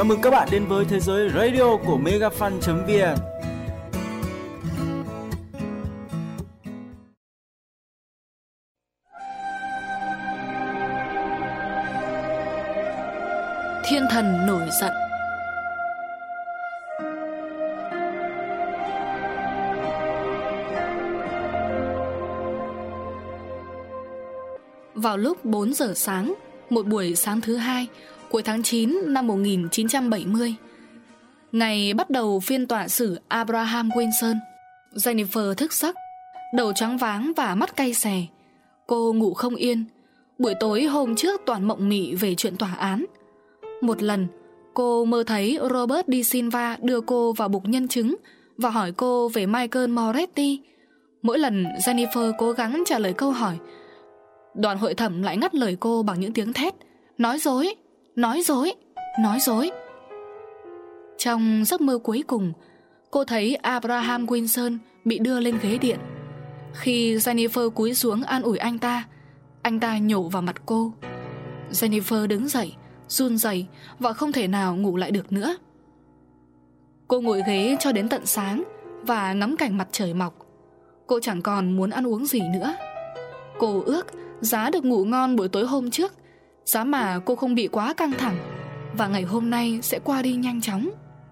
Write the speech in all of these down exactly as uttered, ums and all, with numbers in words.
Chào mừng các bạn đến với thế giới radio của megafan chấm vn. Thiên thần nổi giận. Vào lúc bốn giờ sáng, một buổi sáng thứ hai, cuối tháng chín năm một nghìn chín trăm bảy mươi, ngày bắt đầu phiên tòa xử Abraham Wilson, Jennifer thức giấc, đầu choáng váng và mắt cay xè. Cô ngủ không yên. Buổi tối hôm trước toàn mộng mị về chuyện tòa án. Một lần, cô mơ thấy Robert De Silva đưa cô vào bục nhân chứng và hỏi cô về Michael Moretti. Mỗi lần Jennifer cố gắng trả lời câu hỏi, đoàn hội thẩm lại ngắt lời cô bằng những tiếng thét: nói dối, nói dối, nói dối. Trong giấc mơ cuối cùng, cô thấy Abraham Wilson bị đưa lên ghế điện. Khi Jennifer cúi xuống an ủi anh ta, anh ta nhổ vào mặt cô. Jennifer đứng dậy, run rẩy và không thể nào ngủ lại được nữa. Cô ngồi ghế cho đến tận sáng và ngắm cảnh mặt trời mọc. Cô chẳng còn muốn ăn uống gì nữa. Cô ước giá được ngủ ngon buổi tối hôm trước, giá mà cô không bị quá căng thẳng và ngày hôm nay sẽ qua đi nhanh chóng.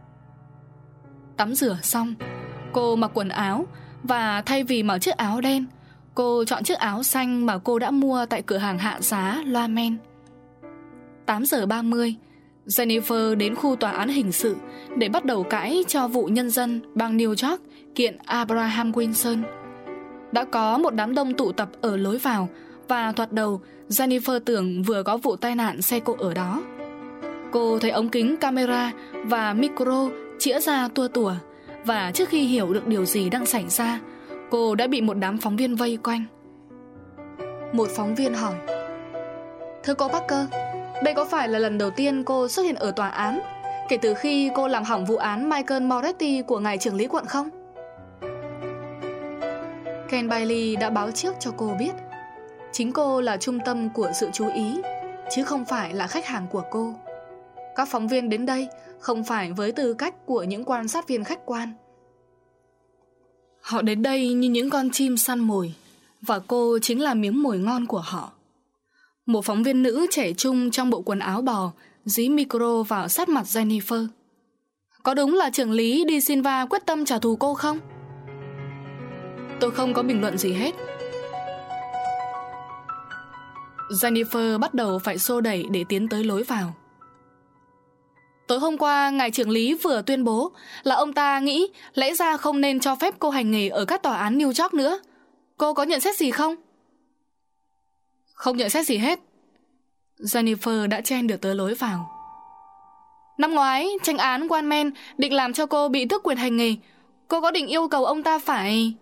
Tắm rửa xong, cô mặc quần áo và thay vì mặc chiếc áo đen, cô chọn chiếc áo xanh mà cô đã mua tại cửa hàng hạ giá Loa Men. Tám giờ ba mươi, Jennifer đến khu tòa án hình sự để bắt đầu cãi cho vụ nhân dân bang New York kiện Abraham Wilson. Đã có một đám đông tụ tập ở lối vào và thoạt đầu Jennifer tưởng vừa có vụ tai nạn xe cộ ở đó. Cô thấy ống kính camera và micro chĩa ra tua tủa, và trước khi hiểu được điều gì đang xảy ra, cô đã bị một đám phóng viên vây quanh. Một phóng viên hỏi: thưa cô Parker, đây có phải là lần đầu tiên cô xuất hiện ở tòa án kể từ khi cô làm hỏng vụ án Michael Moretti của ngài trưởng lý quận không? Ken Bailey đã báo trước cho cô biết chính cô là trung tâm của sự chú ý, chứ không phải là khách hàng của cô. Các phóng viên đến đây không phải với tư cách của những quan sát viên khách quan. Họ đến đây như những con chim săn mồi, và cô chính là miếng mồi ngon của họ. Một phóng viên nữ trẻ trung trong bộ quần áo bò dí micro vào sát mặt Jennifer. Có đúng là trưởng lý De Silva quyết tâm trả thù cô không? Tôi không có bình luận gì hết. Jennifer bắt đầu phải xô đẩy để tiến tới lối vào. Tối hôm qua, ngài trưởng lý vừa tuyên bố là ông ta nghĩ lẽ ra không nên cho phép cô hành nghề ở các tòa án New York nữa. Cô có nhận xét gì không? Không nhận xét gì hết. Jennifer đã chen được tới lối vào. Năm ngoái, tranh án Wanman định làm cho cô bị tước quyền hành nghề. Cô có định yêu cầu ông ta phải...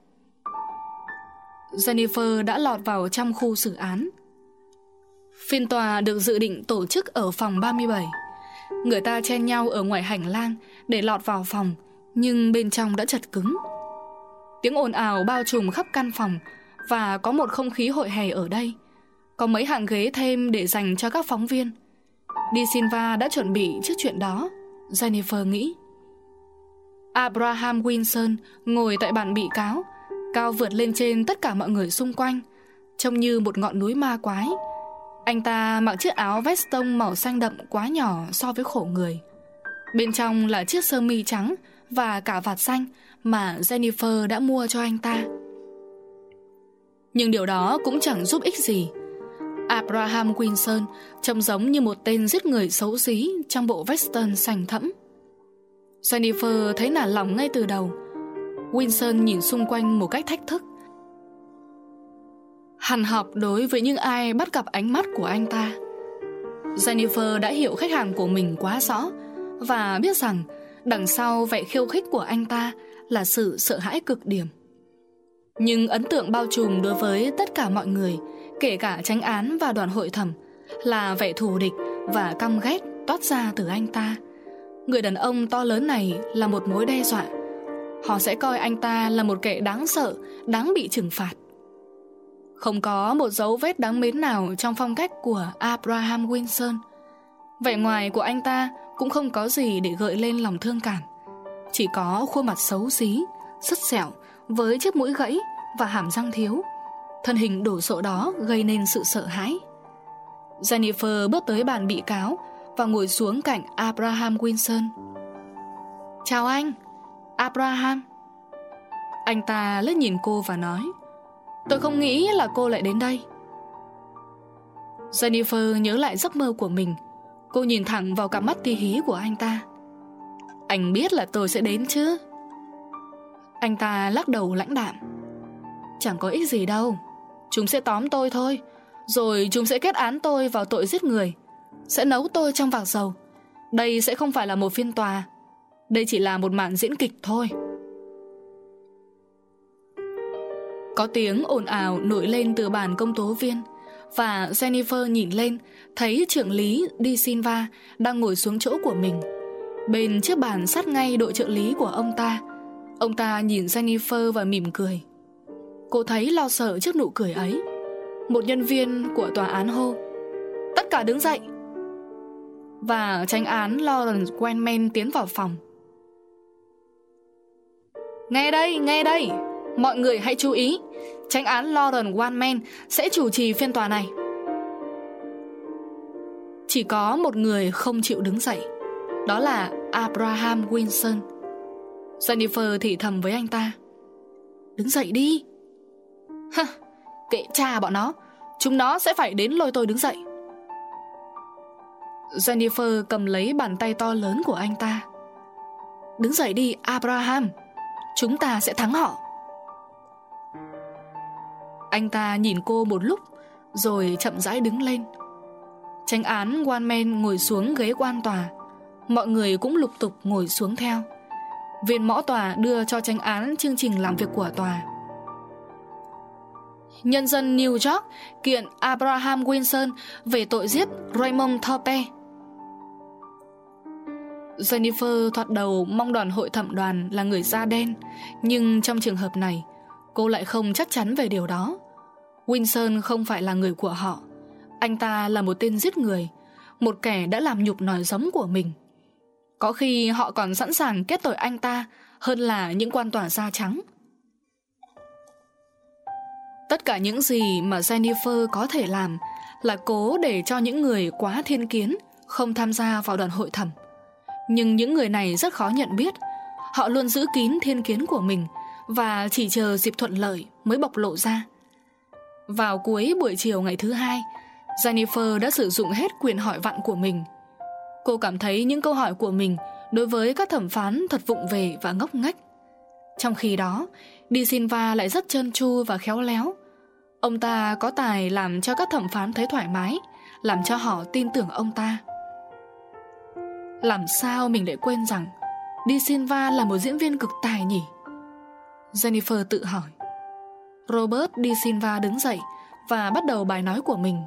Jennifer đã lọt vào trong khu xử án. Phiên tòa được dự định tổ chức ở phòng ba mươi bảy. Người ta chen nhau ở ngoài hành lang để lọt vào phòng, nhưng bên trong đã chật cứng. Tiếng ồn ào bao trùm khắp căn phòng, và có một không khí hội hè ở đây. Có mấy hàng ghế thêm để dành cho các phóng viên. De Silva đã chuẩn bị trước chuyện đó, Jennifer nghĩ. Abraham Wilson ngồi tại bàn bị cáo, cao vượt lên trên tất cả mọi người xung quanh, trông như một ngọn núi ma quái. Anh ta mặc chiếc áo veston màu xanh đậm quá nhỏ so với khổ người. Bên trong là chiếc sơ mi trắng và cả vạt xanh mà Jennifer đã mua cho anh ta. Nhưng điều đó cũng chẳng giúp ích gì. Abraham Wilson trông giống như một tên giết người xấu xí trong bộ veston xanh thẫm. Jennifer thấy nản lòng ngay từ đầu. Wilson nhìn xung quanh một cách thách thức, hằn học đối với những ai bắt gặp ánh mắt của anh ta. Jennifer đã hiểu khách hàng của mình quá rõ và biết rằng đằng sau vẻ khiêu khích của anh ta là sự sợ hãi cực điểm. Nhưng ấn tượng bao trùm đối với tất cả mọi người, kể cả chánh án và đoàn hội thẩm, là vẻ thù địch và căm ghét toát ra từ anh ta. Người đàn ông to lớn này là một mối đe dọa. Họ sẽ coi anh ta là một kẻ đáng sợ, đáng bị trừng phạt. Không có một dấu vết đáng mến nào trong phong cách của Abraham Wilson. Vẻ ngoài của anh ta cũng không có gì để gợi lên lòng thương cảm. Chỉ có khuôn mặt xấu xí, sứt sẹo với chiếc mũi gãy và hàm răng thiếu. Thân hình đổ sộ đó gây nên sự sợ hãi. Jennifer bước tới bàn bị cáo và ngồi xuống cạnh Abraham Wilson. Chào anh, Abraham. Anh ta liếc nhìn cô và nói, tôi không nghĩ là cô lại đến đây. Jennifer nhớ lại giấc mơ của mình. Cô nhìn thẳng vào cặp mắt tí hí của anh ta. Anh biết là tôi sẽ đến chứ? Anh ta lắc đầu lãnh đạm. Chẳng có ích gì đâu. Chúng sẽ tóm tôi thôi, rồi chúng sẽ kết án tôi vào tội giết người, sẽ nấu tôi trong vạc dầu. Đây sẽ không phải là một phiên tòa. Đây chỉ là một màn diễn kịch thôi. Có tiếng ồn ào nổi lên từ bàn công tố viên, và Jennifer nhìn lên, thấy trưởng lý Di Silva đang ngồi xuống chỗ của mình, bên chiếc bàn sát ngay đội trợ lý của ông ta. Ông ta nhìn Jennifer và mỉm cười. Cô thấy lo sợ trước nụ cười ấy. Một nhân viên của tòa án hô, tất cả đứng dậy. Và chánh án Lawrence Weinman tiến vào phòng. Nghe đây, nghe đây, mọi người hãy chú ý. Chánh án Lawrence Weinman sẽ chủ trì phiên tòa này. Chỉ có một người không chịu đứng dậy, đó là Abraham Wilson. Jennifer thì thầm với anh ta, đứng dậy đi. Hơ, kệ cha bọn nó, chúng nó sẽ phải đến lôi tôi đứng dậy. Jennifer cầm lấy bàn tay to lớn của anh ta. Đứng dậy đi, Abraham, chúng ta sẽ thắng họ. Anh ta nhìn cô một lúc, rồi chậm rãi đứng lên. Chánh án Weinman ngồi xuống ghế quan tòa. Mọi người cũng lục tục ngồi xuống theo. Viên mõ tòa đưa cho chánh án chương trình làm việc của tòa. Nhân dân New York kiện Abraham Wilson về tội giết Raymond Thorpe. Jennifer thoạt đầu mong đoàn hội thẩm đoàn là người da đen, nhưng trong trường hợp này, cô lại không chắc chắn về điều đó. Wilson không phải là người của họ. Anh ta là một tên giết người, một kẻ đã làm nhục nòi giống của mình. Có khi họ còn sẵn sàng kết tội anh ta hơn là những quan tòa da trắng. Tất cả những gì mà Jennifer có thể làm là cố để cho những người quá thiên kiến không tham gia vào đoàn hội thẩm. Nhưng những người này rất khó nhận biết. Họ luôn giữ kín thiên kiến của mình và chỉ chờ dịp thuận lợi mới bộc lộ ra. Vào cuối buổi chiều ngày thứ hai, Jennifer đã sử dụng hết quyền hỏi vặn của mình. Cô cảm thấy những câu hỏi của mình đối với các thẩm phán thật vụng về và ngốc nghếch. Trong khi đó, Di Silva lại rất trơn tru và khéo léo. Ông ta có tài làm cho các thẩm phán thấy thoải mái, làm cho họ tin tưởng ông ta. Làm sao mình lại quên rằng Di Silva là một diễn viên cực tài nhỉ? Jennifer tự hỏi. Robert Di Silva đứng dậy và bắt đầu bài nói của mình.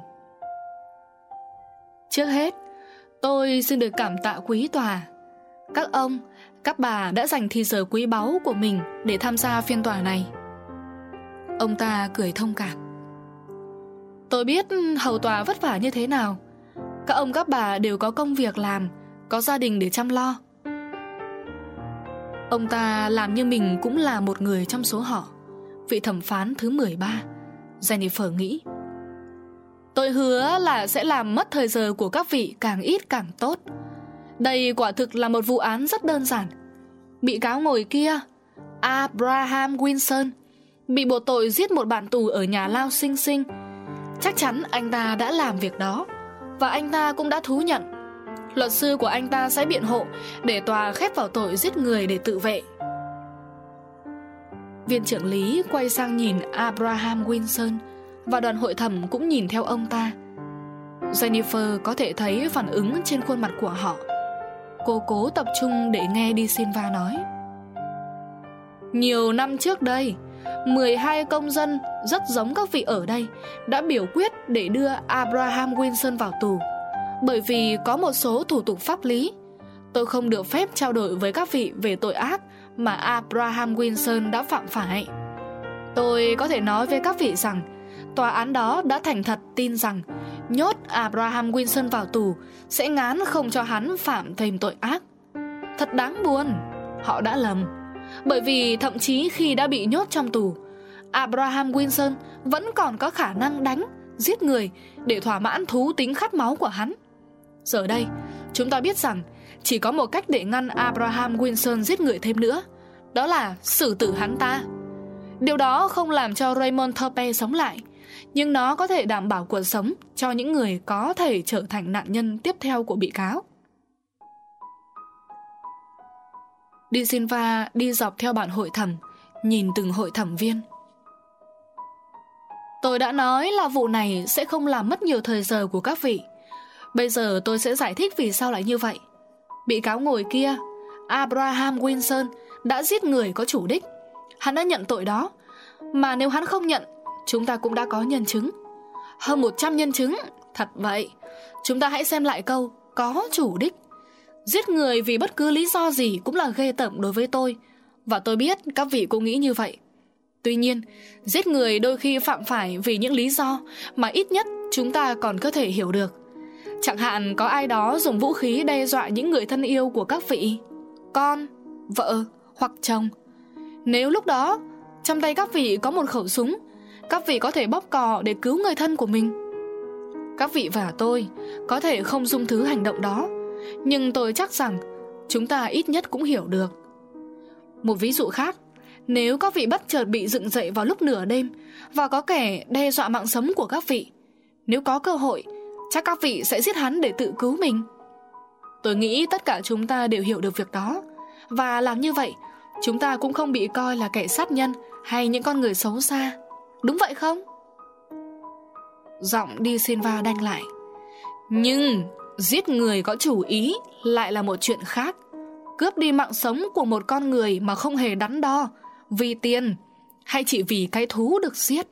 Trước hết, tôi xin được cảm tạ quý tòa. Các ông, các bà đã dành thời giờ quý báu của mình để tham gia phiên tòa này. Ông ta cười thông cảm. Tôi biết hầu tòa vất vả như thế nào. Các ông các bà đều có công việc làm, có gia đình để chăm lo. Ông ta làm như mình cũng là một người trong số họ. Vị thẩm phán thứ mười ba, Jennifer nghĩ. Tôi hứa là sẽ làm mất thời giờ của các vị càng ít càng tốt. Đây quả thực là một vụ án rất đơn giản. Bị cáo ngồi kia, Abraham Wilson, bị buộc tội giết một bạn tù ở nhà lao Sing Sing. Chắc chắn anh ta đã làm việc đó, và anh ta cũng đã thú nhận. Luật sư của anh ta sẽ biện hộ để tòa khép vào tội giết người để tự vệ. Viên trưởng lý quay sang nhìn Abraham Wilson, và đoàn hội thẩm cũng nhìn theo ông ta. Jennifer có thể thấy phản ứng trên khuôn mặt của họ. Cô cố tập trung để nghe Di Silva nói. Nhiều năm trước đây, mười hai công dân rất giống các vị ở đây đã biểu quyết để đưa Abraham Wilson vào tù. Bởi vì có một số thủ tục pháp lý, tôi không được phép trao đổi với các vị về tội ác mà Abraham Wilson đã phạm phải. Tôi có thể nói với các vị rằng tòa án đó đã thành thật tin rằng nhốt Abraham Wilson vào tù sẽ ngán không cho hắn phạm thêm tội ác. Thật đáng buồn, họ đã lầm. Bởi vì thậm chí khi đã bị nhốt trong tù, Abraham Wilson vẫn còn có khả năng đánh, giết người để thỏa mãn thú tính khát máu của hắn. Giờ đây, chúng ta biết rằng chỉ có một cách để ngăn Abraham Wilson giết người thêm nữa, đó là xử tử hắn ta. Điều đó không làm cho Raymond Thorpe sống lại, nhưng nó có thể đảm bảo cuộc sống cho những người có thể trở thành nạn nhân tiếp theo của bị cáo. De Silva đi dọc theo bàn hội thẩm, nhìn từng hội thẩm viên. Tôi đã nói là vụ này sẽ không làm mất nhiều thời giờ của các vị. Bây giờ tôi sẽ giải thích vì sao lại như vậy. Bị cáo ngồi kia, Abraham Wilson, đã giết người có chủ đích. Hắn đã nhận tội đó. Mà nếu hắn không nhận, chúng ta cũng đã có nhân chứng. Hơn một trăm nhân chứng. Thật vậy. Chúng ta hãy xem lại câu có chủ đích. Giết người vì bất cứ lý do gì cũng là ghê tởm đối với tôi, và tôi biết các vị cũng nghĩ như vậy. Tuy nhiên, giết người đôi khi phạm phải vì những lý do mà ít nhất chúng ta còn có thể hiểu được. Chẳng hạn có ai đó dùng vũ khí đe dọa những người thân yêu của các vị, con, vợ hoặc chồng. Nếu lúc đó trong tay các vị có một khẩu súng, các vị có thể bóp cò để cứu người thân của mình. Các vị và tôi có thể không dung thứ hành động đó, nhưng tôi chắc rằng chúng ta ít nhất cũng hiểu được. Một ví dụ khác, nếu các vị bất chợt bị dựng dậy vào lúc nửa đêm và có kẻ đe dọa mạng sống của các vị, nếu có cơ hội, chắc các vị sẽ giết hắn để tự cứu mình. Tôi nghĩ tất cả chúng ta đều hiểu được việc đó, và làm như vậy, chúng ta cũng không bị coi là kẻ sát nhân hay những con người xấu xa. Đúng vậy không? Giọng De Silva đanh lại. Nhưng giết người có chủ ý lại là một chuyện khác. Cướp đi mạng sống của một con người mà không hề đắn đo, vì tiền hay chỉ vì cái thú được giết.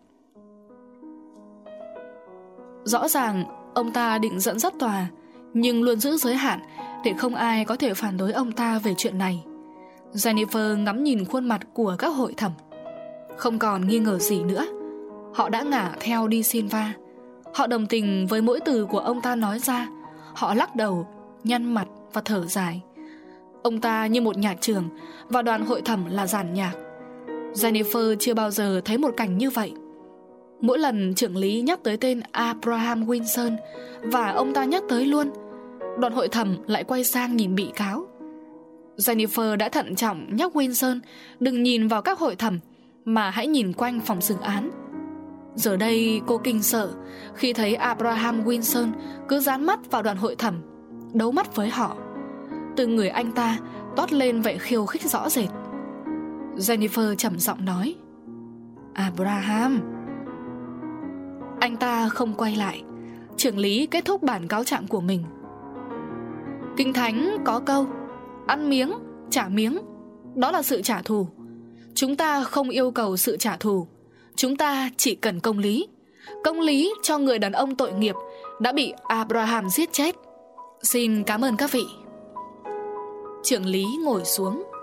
Rõ ràng ông ta định dẫn dắt tòa, nhưng luôn giữ giới hạn để không ai có thể phản đối ông ta về chuyện này. Jennifer ngắm nhìn khuôn mặt của các hội thẩm. Không còn nghi ngờ gì nữa. Họ đã ngả theo De Silva. Họ đồng tình với mỗi từ của ông ta nói ra. Họ lắc đầu, nhăn mặt và thở dài. Ông ta như một nhạc trưởng và đoàn hội thẩm là dàn nhạc. Jennifer chưa bao giờ thấy một cảnh như vậy. Mỗi lần trưởng lý nhắc tới tên Abraham Wilson và ông ta nhắc tới luôn, đoàn hội thẩm lại quay sang nhìn bị cáo. Jennifer đã thận trọng nhắc Wilson đừng nhìn vào các hội thẩm, mà hãy nhìn quanh phòng xử án. Giờ đây cô kinh sợ khi thấy Abraham Wilson cứ dán mắt vào đoàn hội thẩm, đấu mắt với họ. Từ người anh ta toát lên vẻ khiêu khích rõ rệt. Jennifer trầm giọng nói: Abraham. Anh ta không quay lại. Trưởng lý kết thúc bản cáo trạng của mình. Kinh Thánh có câu: ăn miếng, trả miếng. Đó là sự trả thù. Chúng ta không yêu cầu sự trả thù. Chúng ta chỉ cần công lý. Công lý cho người đàn ông tội nghiệp đã bị Abraham giết chết. Xin cảm ơn các vị. Trưởng lý ngồi xuống.